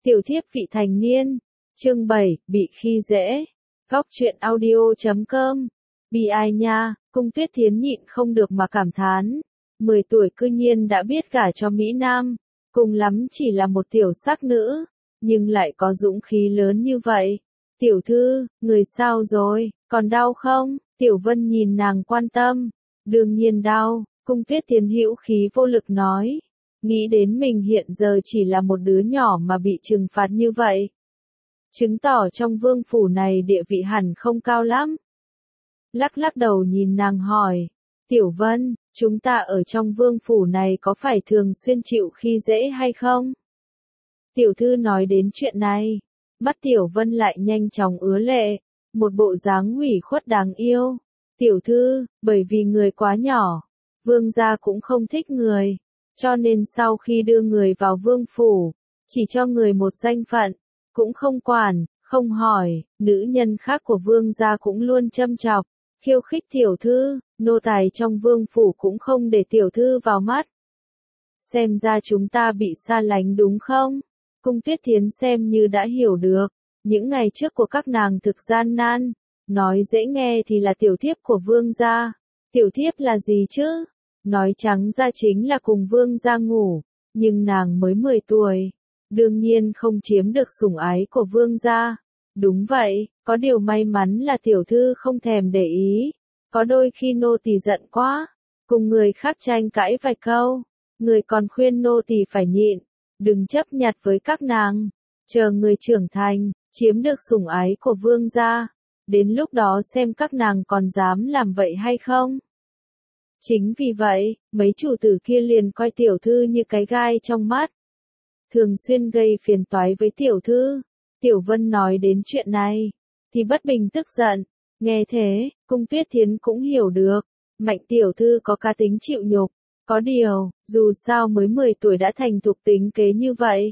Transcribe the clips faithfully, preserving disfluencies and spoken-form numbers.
Tiểu thiếp vị thành niên. Chương bảy, bị khi dễ. Góc truyện audio chấm com. Bi ai nha, Cung Tuyết Thiến nhịn không được mà cảm thán. mười tuổi cư nhiên đã biết gả cho Mỹ Nam, cùng lắm chỉ là một tiểu sắc nữ, nhưng lại có dũng khí lớn như vậy. Tiểu thư, người sao rồi, còn đau không? Tiểu Vân nhìn nàng quan tâm. Đương nhiên đau, Cung Tuyết Thiến hữu khí vô lực nói. Nghĩ đến mình hiện giờ chỉ là một đứa nhỏ mà bị trừng phạt như vậy. Chứng tỏ trong vương phủ này địa vị hẳn không cao lắm. Lắc lắc đầu nhìn nàng hỏi. Tiểu Vân, chúng ta ở trong vương phủ này có phải thường xuyên chịu khi dễ hay không? Tiểu thư nói đến chuyện này. Mắt Tiểu Vân lại nhanh chóng ứa lệ. Một bộ dáng ủy khuất đáng yêu. Tiểu thư, bởi vì người quá nhỏ, vương gia cũng không thích người. Cho nên sau khi đưa người vào vương phủ, chỉ cho người một danh phận, cũng không quản, không hỏi, nữ nhân khác của vương gia cũng luôn châm chọc, khiêu khích tiểu thư, nô tài trong vương phủ cũng không để tiểu thư vào mắt. Xem ra chúng ta bị xa lánh đúng không? Cung Tuyết Thiến xem như đã hiểu được, những ngày trước của các nàng thực gian nan, nói dễ nghe thì là tiểu thiếp của vương gia, tiểu thiếp là gì chứ? Nói trắng ra chính là cùng vương gia ngủ, nhưng nàng mới mười tuổi, đương nhiên không chiếm được sủng ái của vương gia. Đúng vậy, có điều may mắn là tiểu thư không thèm để ý, có đôi khi nô tỳ giận quá, cùng người khác tranh cãi vài câu, người còn khuyên nô tỳ phải nhịn, đừng chấp nhặt với các nàng, chờ người trưởng thành, chiếm được sủng ái của vương gia, đến lúc đó xem các nàng còn dám làm vậy hay không. Chính vì vậy, mấy chủ tử kia liền coi tiểu thư như cái gai trong mắt. Thường xuyên gây phiền toái với tiểu thư. Tiểu Vân nói đến chuyện này, thì bất bình tức giận. Nghe thế, Cung Tuyết Thiến cũng hiểu được. Mạnh tiểu thư có cá tính chịu nhục. Có điều, dù sao mới mười tuổi đã thành thục tính kế như vậy.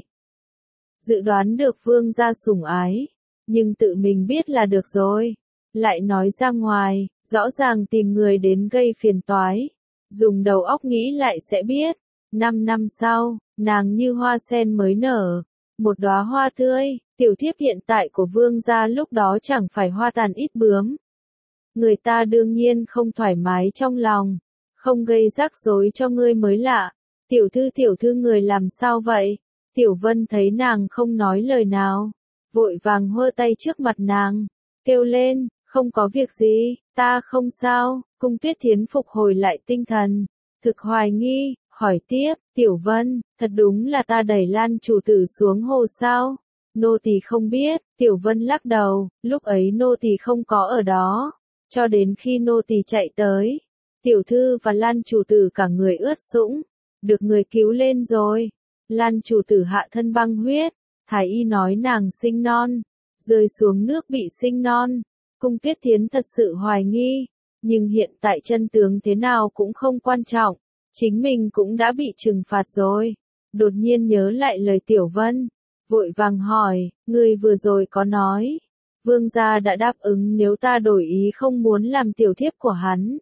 Dự đoán được vương gia sủng ái. Nhưng tự mình biết là được rồi. Lại nói ra ngoài, rõ ràng tìm người đến gây phiền toái. Dùng đầu óc nghĩ lại sẽ biết. Năm năm sau, nàng như hoa sen mới nở. Một đóa hoa tươi, tiểu thiếp hiện tại của vương gia lúc đó chẳng phải hoa tàn ít bướm. Người ta đương nhiên không thoải mái trong lòng. Không gây rắc rối cho ngươi mới lạ. Tiểu thư tiểu thư người làm sao vậy? Tiểu Vân thấy nàng không nói lời nào. Vội vàng hơ tay trước mặt nàng. Kêu lên. Không có việc gì, ta không sao. Cung Tuyết Thiến phục hồi lại tinh thần. Thực hoài nghi, hỏi tiếp, Tiểu Vân, thật đúng là ta đẩy Lan chủ tử xuống hồ sao? Nô tỳ không biết, Tiểu Vân lắc đầu, lúc ấy nô tỳ không có ở đó. Cho đến khi nô tỳ chạy tới, tiểu thư và Lan chủ tử cả người ướt sũng, được người cứu lên rồi. Lan chủ tử hạ thân băng huyết, thái y nói nàng sinh non, rơi xuống nước bị sinh non. Cung Tuyết Thiến thật sự hoài nghi, nhưng hiện tại chân tướng thế nào cũng không quan trọng, chính mình cũng đã bị trừng phạt rồi. Đột nhiên nhớ lại lời Tiểu Vân, vội vàng hỏi, người vừa rồi có nói, vương gia đã đáp ứng nếu ta đổi ý không muốn làm tiểu thiếp của hắn.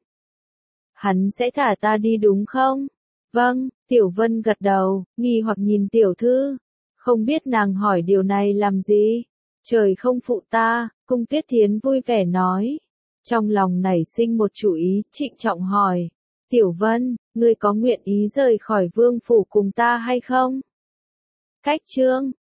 Hắn sẽ thả ta đi đúng không? Vâng, Tiểu Vân gật đầu, nghi hoặc nhìn tiểu thư, không biết nàng hỏi điều này làm gì. Trời không phụ ta, Cung Tuyết Thiến vui vẻ nói. Trong lòng nảy sinh một chủ ý, trịnh trọng hỏi. Tiểu Vân, ngươi có nguyện ý rời khỏi vương phủ cùng ta hay không? Cách chương